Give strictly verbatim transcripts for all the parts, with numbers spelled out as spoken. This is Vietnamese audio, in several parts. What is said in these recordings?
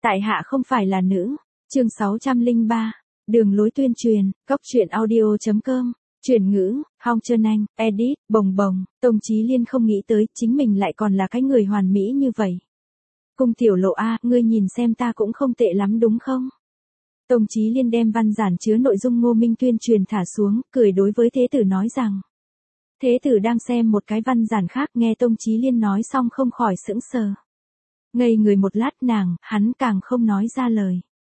Tại hạ không phải là nữ. Chương sáu trăm lẻ ba. Đường lối tuyên truyền, cóc truyện audio chấm com. Chuyển ngữ, Hong Trân Anh, edit, bồng bồng. Tông Chí Liên không nghĩ tới chính mình lại còn là cái người hoàn mỹ như vậy. Cung tiểu lộ a, ngươi nhìn xem ta cũng không tệ lắm đúng không? Tông Chí Liên đem văn giản chứa nội dung Ngô Minh tuyên truyền thả xuống, cười đối với Thế tử nói rằng. Thế tử đang xem một cái văn giản khác, nghe Tông Chí Liên nói xong không khỏi sững sờ. Ngây người một lát, nàng, hắn càng không nói ra lời.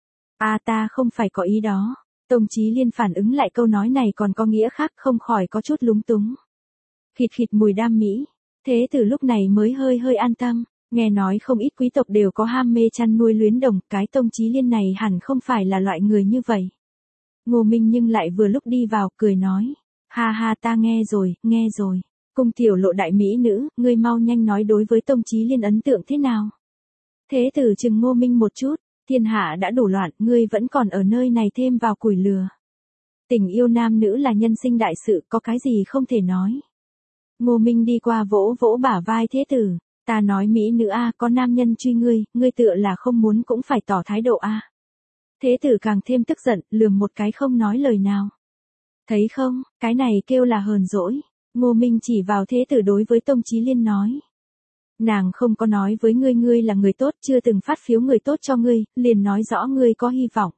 A ta không phải có ý đó. Tông Chí Liên phản ứng lại câu nói này còn có nghĩa khác, không khỏi có chút lúng túng. Khịt khịt mùi đam mỹ. Thế tử lúc này mới hơi hơi an tâm, nghe nói không ít quý tộc đều có ham mê chăn nuôi luyến đồng, cái Tông Chí Liên này hẳn không phải là loại người như vậy. Ngô Minh nhưng lại vừa lúc đi vào, cười nói. Ha ha, ta nghe rồi, nghe rồi. Cung tiểu lộ đại mỹ nữ, ngươi mau nhanh nói đối với Tông Chí Liên ấn tượng thế nào. Thế tử chừng Ngô Minh một chút. Thiên hạ đã đủ loạn, ngươi vẫn còn ở nơi này thêm vào củi lửa. Tình yêu nam nữ là nhân sinh đại sự, có cái gì không thể nói. Ngô Minh đi qua vỗ vỗ bả vai Thế tử. Ta nói mỹ nữ a, có nam nhân truy ngươi, ngươi tựa là không muốn cũng phải tỏ thái độ a. Thế tử càng thêm tức giận, lườm một cái không nói lời nào. Thấy không, cái này kêu là hờn dỗi. Ngô Minh chỉ vào Thế tử đối với Tông Chí Liên nói. Nàng không có nói với ngươi ngươi là người tốt, chưa từng phát phiếu người tốt cho ngươi, liền nói rõ ngươi có hy vọng.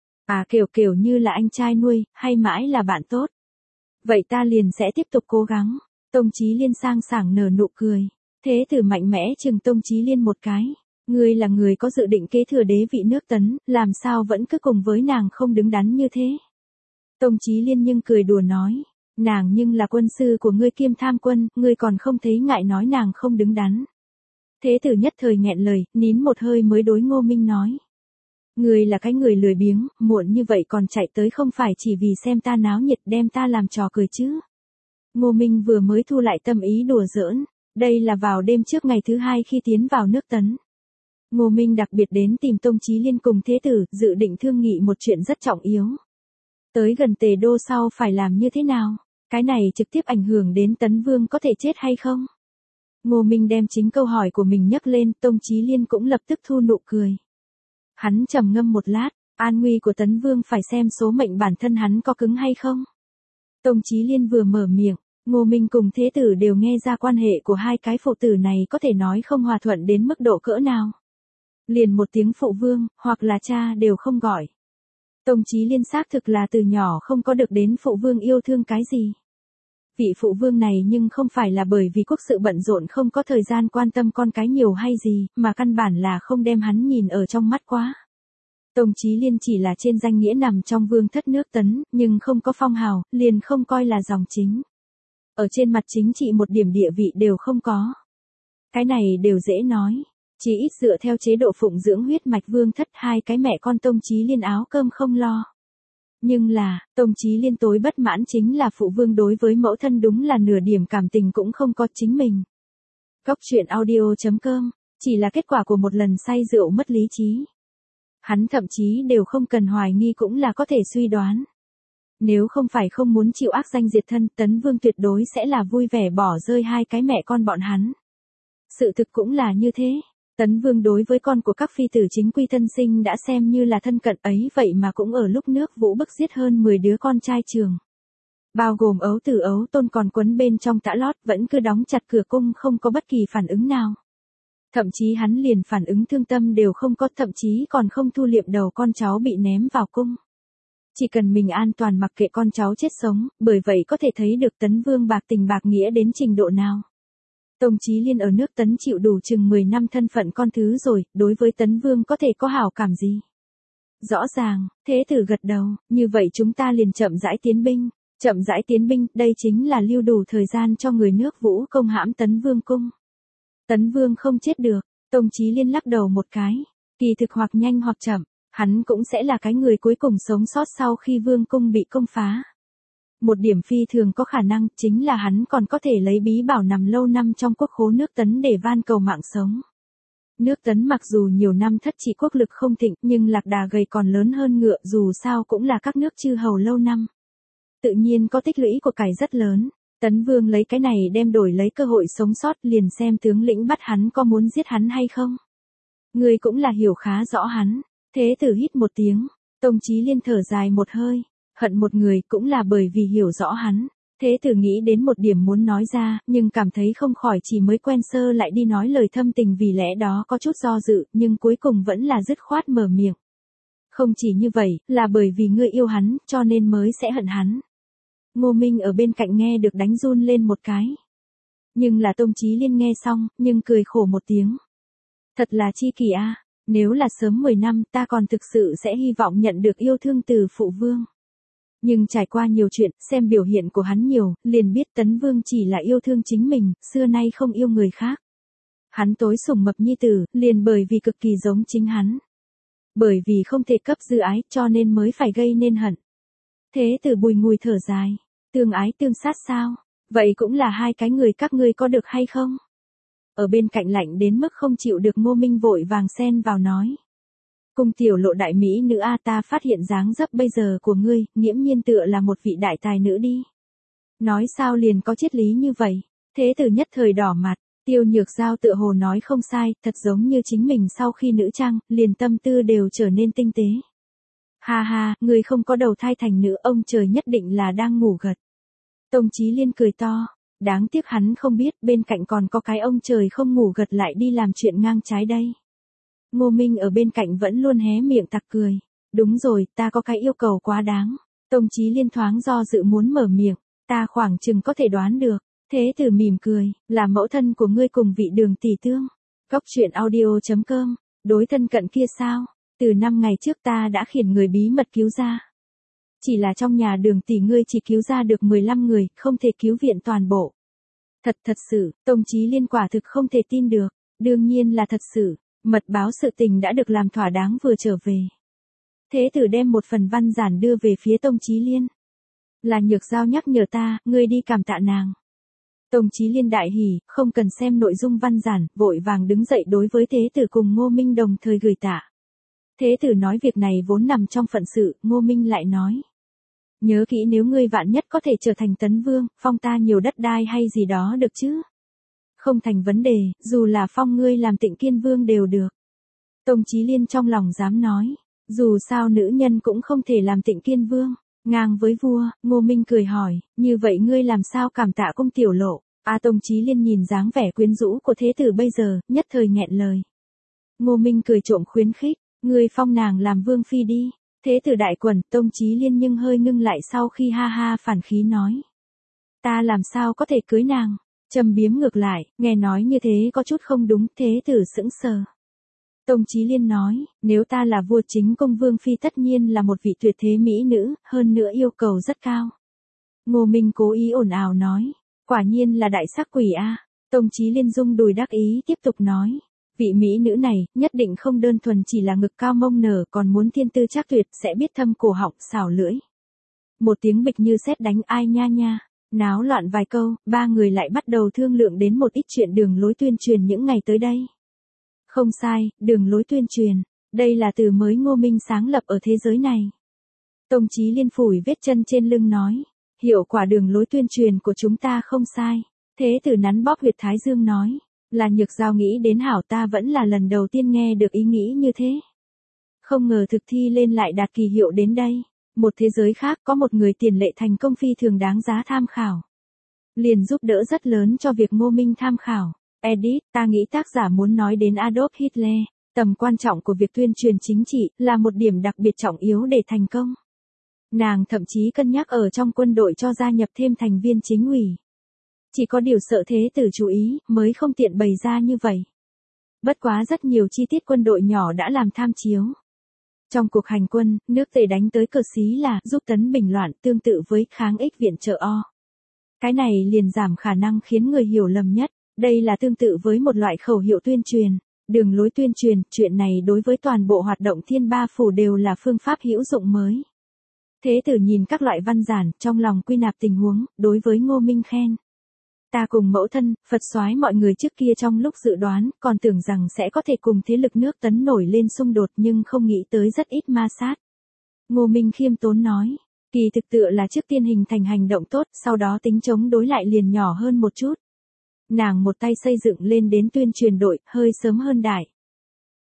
À kiểu kiểu như là anh trai nuôi, hay mãi là bạn tốt. Vậy ta liền sẽ tiếp tục cố gắng. Tông Chí Liên sang sảng nở nụ cười. Thế tử mạnh mẽ chừng Tông Chí Liên một cái. Ngươi là người có dự định kế thừa đế vị nước Tấn, làm sao vẫn cứ cùng với nàng không đứng đắn như thế. Tông Chí Liên nhưng cười đùa nói. Nàng nhưng là quân sư của ngươi kiêm tham quân, ngươi còn không thấy ngại nói nàng không đứng đắn. Thế tử nhất thời nghẹn lời, nín một hơi mới đối Ngô Minh nói. Ngươi là cái người lười biếng, muộn như vậy còn chạy tới không phải chỉ vì xem ta náo nhiệt đem ta làm trò cười chứ. Ngô Minh vừa mới thu lại tâm ý đùa giỡn, đây là vào đêm trước ngày thứ hai khi tiến vào nước Tấn. Ngô Minh đặc biệt đến tìm Tông Chí Liên cùng Thế tử, dự định thương nghị một chuyện rất trọng yếu. Tới gần Tề Đô sau phải làm như thế nào? Cái này trực tiếp ảnh hưởng đến Tấn Vương có thể chết hay không? Ngô Minh đem chính câu hỏi của mình nhắc lên, Tông Chí Liên cũng lập tức thu nụ cười. Hắn trầm ngâm một lát, an nguy của Tấn Vương phải xem số mệnh bản thân hắn có cứng hay không. Tông Chí Liên vừa mở miệng, Ngô Minh cùng Thế tử đều nghe ra quan hệ của hai cái phụ tử này có thể nói không hòa thuận đến mức độ cỡ nào. Liền một tiếng phụ vương, hoặc là cha đều không gọi. Tông Chí Liên xác thực là từ nhỏ không có được đến phụ vương yêu thương cái gì. Vị phụ vương này nhưng không phải là bởi vì quốc sự bận rộn không có thời gian quan tâm con cái nhiều hay gì, mà căn bản là không đem hắn nhìn ở trong mắt quá. Tông Chí Liên chỉ là trên danh nghĩa nằm trong vương thất nước Tấn, nhưng không có phong hào, liền không coi là dòng chính. Ở trên mặt chính trị một điểm địa vị đều không có. Cái này đều dễ nói. Chỉ ít dựa theo chế độ phụng dưỡng huyết mạch vương thất, hai cái mẹ con Tông Chí Liên áo cơm không lo. Nhưng là, Tông Chí Liên tối bất mãn chính là phụ vương đối với mẫu thân đúng là nửa điểm cảm tình cũng không có chính mình. Cóc truyện audio chấm com, chỉ là kết quả của một lần say rượu mất lý trí. Hắn thậm chí đều không cần hoài nghi cũng là có thể suy đoán. Nếu không phải không muốn chịu ác danh diệt thân, Tấn Vương tuyệt đối sẽ là vui vẻ bỏ rơi hai cái mẹ con bọn hắn. Sự thực cũng là như thế. Tấn Vương đối với con của các phi tử chính quy thân sinh đã xem như là thân cận ấy, vậy mà cũng ở lúc nước Vũ bức giết hơn mười đứa con trai trường. Bao gồm ấu tử ấu tôn còn quấn bên trong tã lót, vẫn cứ đóng chặt cửa cung không có bất kỳ phản ứng nào. Thậm chí hắn liền phản ứng thương tâm đều không có, thậm chí còn không thu liệm đầu con cháu bị ném vào cung. Chỉ cần mình an toàn mặc kệ con cháu chết sống, bởi vậy có thể thấy được Tấn Vương bạc tình bạc nghĩa đến trình độ nào. Tông Chí Liên ở nước Tấn chịu đủ chừng mười năm thân phận con thứ rồi, đối với Tấn Vương có thể có hảo cảm gì? Rõ ràng, Thế tử gật đầu, như vậy chúng ta liền chậm rãi tiến binh, chậm rãi tiến binh, đây chính là lưu đủ thời gian cho người nước Vũ công hãm Tấn Vương cung. Tấn Vương không chết được, Tông Chí Liên lắc đầu một cái, kỳ thực hoặc nhanh hoặc chậm, hắn cũng sẽ là cái người cuối cùng sống sót sau khi Vương cung bị công phá. Một điểm phi thường có khả năng chính là hắn còn có thể lấy bí bảo nằm lâu năm trong quốc khố nước Tấn để van cầu mạng sống. Nước Tấn mặc dù nhiều năm thất trị quốc lực không thịnh, nhưng lạc đà gầy còn lớn hơn ngựa, dù sao cũng là các nước chư hầu lâu năm. Tự nhiên có tích lũy của cải rất lớn. Tấn Vương lấy cái này đem đổi lấy cơ hội sống sót, liền xem tướng lĩnh bắt hắn có muốn giết hắn hay không. ngươi cũng là hiểu khá rõ hắn. Thế tử hít một tiếng, Tông Chí Liên thở dài một hơi, hận một người cũng là bởi vì hiểu rõ hắn. Thế tử nghĩ đến một điểm muốn nói ra, nhưng cảm thấy không khỏi chỉ mới quen sơ lại đi nói lời thâm tình, vì lẽ đó có chút do dự, nhưng cuối cùng vẫn là dứt khoát mở miệng. Không chỉ như vậy, là bởi vì ngươi yêu hắn, cho nên mới sẽ hận hắn. Ngô Minh ở bên cạnh nghe được đánh run lên một cái. Nhưng là Tông Chí Liên nghe xong, nhưng cười khổ một tiếng. Thật là chi kỳ a, nếu là sớm mười năm ta còn thực sự sẽ hy vọng nhận được yêu thương từ phụ vương. Nhưng trải qua nhiều chuyện, xem biểu hiện của hắn nhiều, liền biết Tấn Vương chỉ là yêu thương chính mình, xưa nay không yêu người khác. Hắn tối sủng Mập nhi tử, liền bởi vì cực kỳ giống chính hắn. Bởi vì không thể cấp dư ái, cho nên mới phải gây nên hận. Thế tử bùi ngùi thở dài, tương ái tương sát sao? Vậy cũng là hai cái người, các ngươi có được hay không? Ở bên cạnh lạnh đến mức không chịu được, Ngô Minh vội vàng xen vào nói. Cung tiểu lộ đại mỹ nữ a, ta phát hiện dáng dấp bây giờ của ngươi, nghiễm nhiên tựa là một vị đại tài nữ đi. Nói sao liền có triết lý như vậy? Thế tử nhất thời đỏ mặt, Tiêu Nhược Giao tựa hồ nói không sai, thật giống như chính mình sau khi nữ trang, liền tâm tư đều trở nên tinh tế. Ha ha, ngươi không có đầu thai thành nữ, ông trời nhất định là đang ngủ gật. Tông Chí Liên cười to, đáng tiếc hắn không biết bên cạnh còn có cái ông trời không ngủ gật lại đi làm chuyện ngang trái đây. Ngô Minh ở bên cạnh vẫn luôn hé miệng tặc cười. Đúng rồi, ta có cái yêu cầu quá đáng. Tông Chí Liên thoáng do dự muốn mở miệng, ta khoảng chừng có thể đoán được. Thế tử mỉm cười, là mẫu thân của ngươi cùng vị Đường tỷ tương. Góc truyện audio chấm com, đối thân cận kia sao? Từ năm ngày trước ta đã khiển người bí mật cứu ra. Chỉ là trong nhà Đường tỷ ngươi chỉ cứu ra được mười lăm người, không thể cứu viện toàn bộ. Thật thật sự, Tông Chí Liên quả thực không thể tin được. Đương nhiên là thật sự, mật báo sự tình đã được làm thỏa đáng vừa trở về. Thế tử đem một phần văn giản đưa về phía Tông Chí Liên. Là Nhược Giao nhắc nhở ta, ngươi đi cảm tạ nàng. Tông Chí Liên đại hỉ, không cần xem nội dung văn giản, vội vàng đứng dậy đối với Thế tử cùng Ngô Minh đồng thời gửi tạ. Thế tử nói việc này vốn nằm trong phận sự, Ngô Minh lại nói. Nhớ kỹ, nếu ngươi vạn nhất có thể trở thành Tấn Vương, phong ta nhiều đất đai hay gì đó được chứ? Không thành vấn đề, dù là phong ngươi làm Tịnh Kiên Vương đều được. Tông Chí Liên trong lòng dám nói, dù sao nữ nhân cũng không thể làm Tịnh Kiên Vương. Ngang với vua, Ngô Minh cười hỏi, như vậy ngươi làm sao cảm tạ cung tiểu lộ? A Tông Chí Liên nhìn dáng vẻ quyến rũ của thế tử bây giờ, nhất thời nghẹn lời. Ngô Minh cười trộm khuyến khích, ngươi phong nàng làm vương phi đi. Thế tử đại quần, Tông Chí Liên nhưng hơi ngưng lại sau khi ha ha phản khí nói. Ta làm sao có thể cưới nàng? Châm biếm ngược lại, nghe nói như thế có chút không đúng, thế tử sững sờ. Tông Chí Liên nói, nếu ta là vua, chính cung vương phi tất nhiên là một vị tuyệt thế mỹ nữ, hơn nữa yêu cầu rất cao. Ngô Minh cố ý ồn ào nói, quả nhiên là đại sắc quỷ a. Tông Chí Liên rung đùi đắc ý tiếp tục nói, vị mỹ nữ này, nhất định không đơn thuần chỉ là ngực cao mông nở, còn muốn thiên tư chắc tuyệt, sẽ biết thâm cổ họng, xảo lưỡi. Một tiếng bịch như sét đánh, ai nha nha. Náo loạn vài câu, ba người lại bắt đầu thương lượng đến một ít chuyện đường lối tuyên truyền những ngày tới đây. Không sai, đường lối tuyên truyền, đây là từ mới Ngô Minh sáng lập ở thế giới này. Tông Chí Liên phủi vết chân trên lưng nói, hiệu quả đường lối tuyên truyền của chúng ta không sai. Thế tử nắn bóp huyệt thái dương nói, là Nhược Giao nghĩ đến hảo, ta vẫn là lần đầu tiên nghe được ý nghĩ như thế. Không ngờ thực thi lên lại đạt kỳ hiệu đến đây. Một thế giới khác có một người tiền lệ thành công phi thường đáng giá tham khảo. Liền giúp đỡ rất lớn cho việc Ngô Minh tham khảo. Edit, ta nghĩ tác giả muốn nói đến Adolf Hitler, tầm quan trọng của việc tuyên truyền chính trị là một điểm đặc biệt trọng yếu để thành công. Nàng thậm chí cân nhắc ở trong quân đội cho gia nhập thêm thành viên chính ủy. Chỉ có điều sợ thế tử chú ý, mới không tiện bày ra như vậy. Bất quá rất nhiều chi tiết quân đội nhỏ đã làm tham chiếu. Trong cuộc hành quân, nước Tề đánh tới cờ xí là giúp Tấn bình loạn, tương tự với kháng ích viện trợ o. Cái này liền giảm khả năng khiến người hiểu lầm nhất. Đây là tương tự với một loại khẩu hiệu tuyên truyền, đường lối tuyên truyền, chuyện này đối với toàn bộ hoạt động Thiên Ba Phủ đều là phương pháp hữu dụng mới. Thế tử nhìn các loại văn giản, trong lòng quy nạp tình huống, đối với Ngô Minh khen. Ta cùng mẫu thân, Phật soái mọi người trước kia trong lúc dự đoán, còn tưởng rằng sẽ có thể cùng thế lực nước Tấn nổi lên xung đột, nhưng không nghĩ tới rất ít ma sát. Ngô Minh khiêm tốn nói, kỳ thực tựa là trước tiên hình thành hành động tốt, sau đó tính chống đối lại liền nhỏ hơn một chút. Nàng một tay xây dựng lên đến tuyên truyền đội, hơi sớm hơn đại.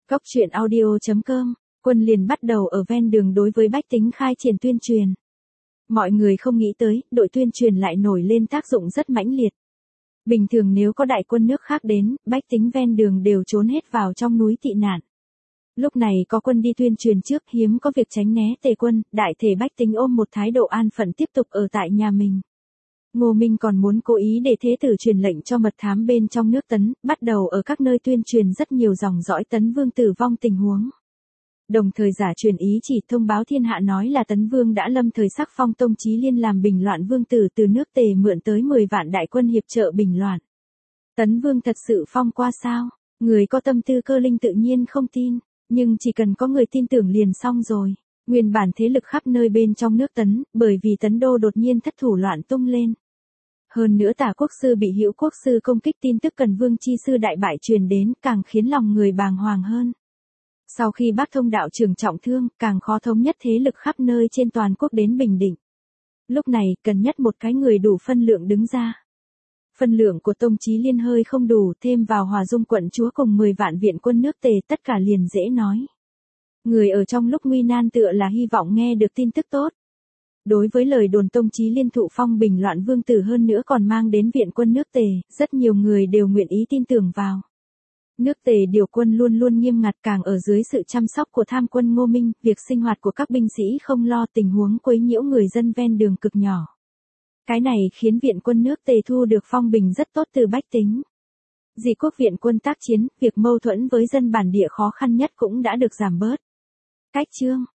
Cóc truyện audio chấm com, quân liền bắt đầu ở ven đường đối với bách tính khai triển tuyên truyền. Mọi người không nghĩ tới, đội tuyên truyền lại nổi lên tác dụng rất mãnh liệt. Bình thường nếu có đại quân nước khác đến, bách tính ven đường đều trốn hết vào trong núi tị nạn. Lúc này có quân đi tuyên truyền trước, hiếm có việc tránh né tề quân, đại thể bách tính ôm một thái độ an phận tiếp tục ở tại nhà mình. Ngô Minh còn muốn cố ý để thế tử truyền lệnh cho mật thám bên trong nước Tấn, bắt đầu ở các nơi tuyên truyền rất nhiều dòng dõi Tấn Vương tử vong tình huống. Đồng thời giả truyền ý chỉ thông báo thiên hạ nói là Tấn Vương đã lâm thời sắc phong Tông Chí Liên làm bình loạn vương tử từ nước Tề mượn tới mười vạn đại quân hiệp trợ bình loạn. Tấn Vương thật sự phong qua sao? Người có tâm tư cơ linh tự nhiên không tin, nhưng chỉ cần có người tin tưởng liền xong rồi. Nguyên bản thế lực khắp nơi bên trong nước Tấn, bởi vì Tấn Đô đột nhiên thất thủ loạn tung lên. Hơn nữa Tả quốc sư bị Hữu quốc sư công kích, tin tức Cần Vương chi sư đại bại truyền đến, càng khiến lòng người bàng hoàng hơn. Sau khi Bác Thông đạo trưởng trọng thương, càng khó thống nhất thế lực khắp nơi trên toàn quốc đến bình định. Lúc này, cần nhất một cái người đủ phân lượng đứng ra. Phân lượng của Tông Chí Liên hơi không đủ, thêm vào Hòa Dung quận chúa cùng mười vạn viện quân nước Tề, tất cả liền dễ nói. Người ở trong lúc nguy nan tựa là hy vọng nghe được tin tức tốt. Đối với lời đồn Tông Chí Liên thụ phong bình loạn vương tử hơn nữa còn mang đến viện quân nước Tề, rất nhiều người đều nguyện ý tin tưởng vào. Nước Tề điều quân luôn luôn nghiêm ngặt, càng ở dưới sự chăm sóc của tham quân Ngô Minh, việc sinh hoạt của các binh sĩ không lo, tình huống quấy nhiễu người dân ven đường cực nhỏ. Cái này khiến viện quân nước Tề thu được phong bình rất tốt từ bách tính. Dị quốc viện quân tác chiến, việc mâu thuẫn với dân bản địa khó khăn nhất cũng đã được giảm bớt. Cách chương,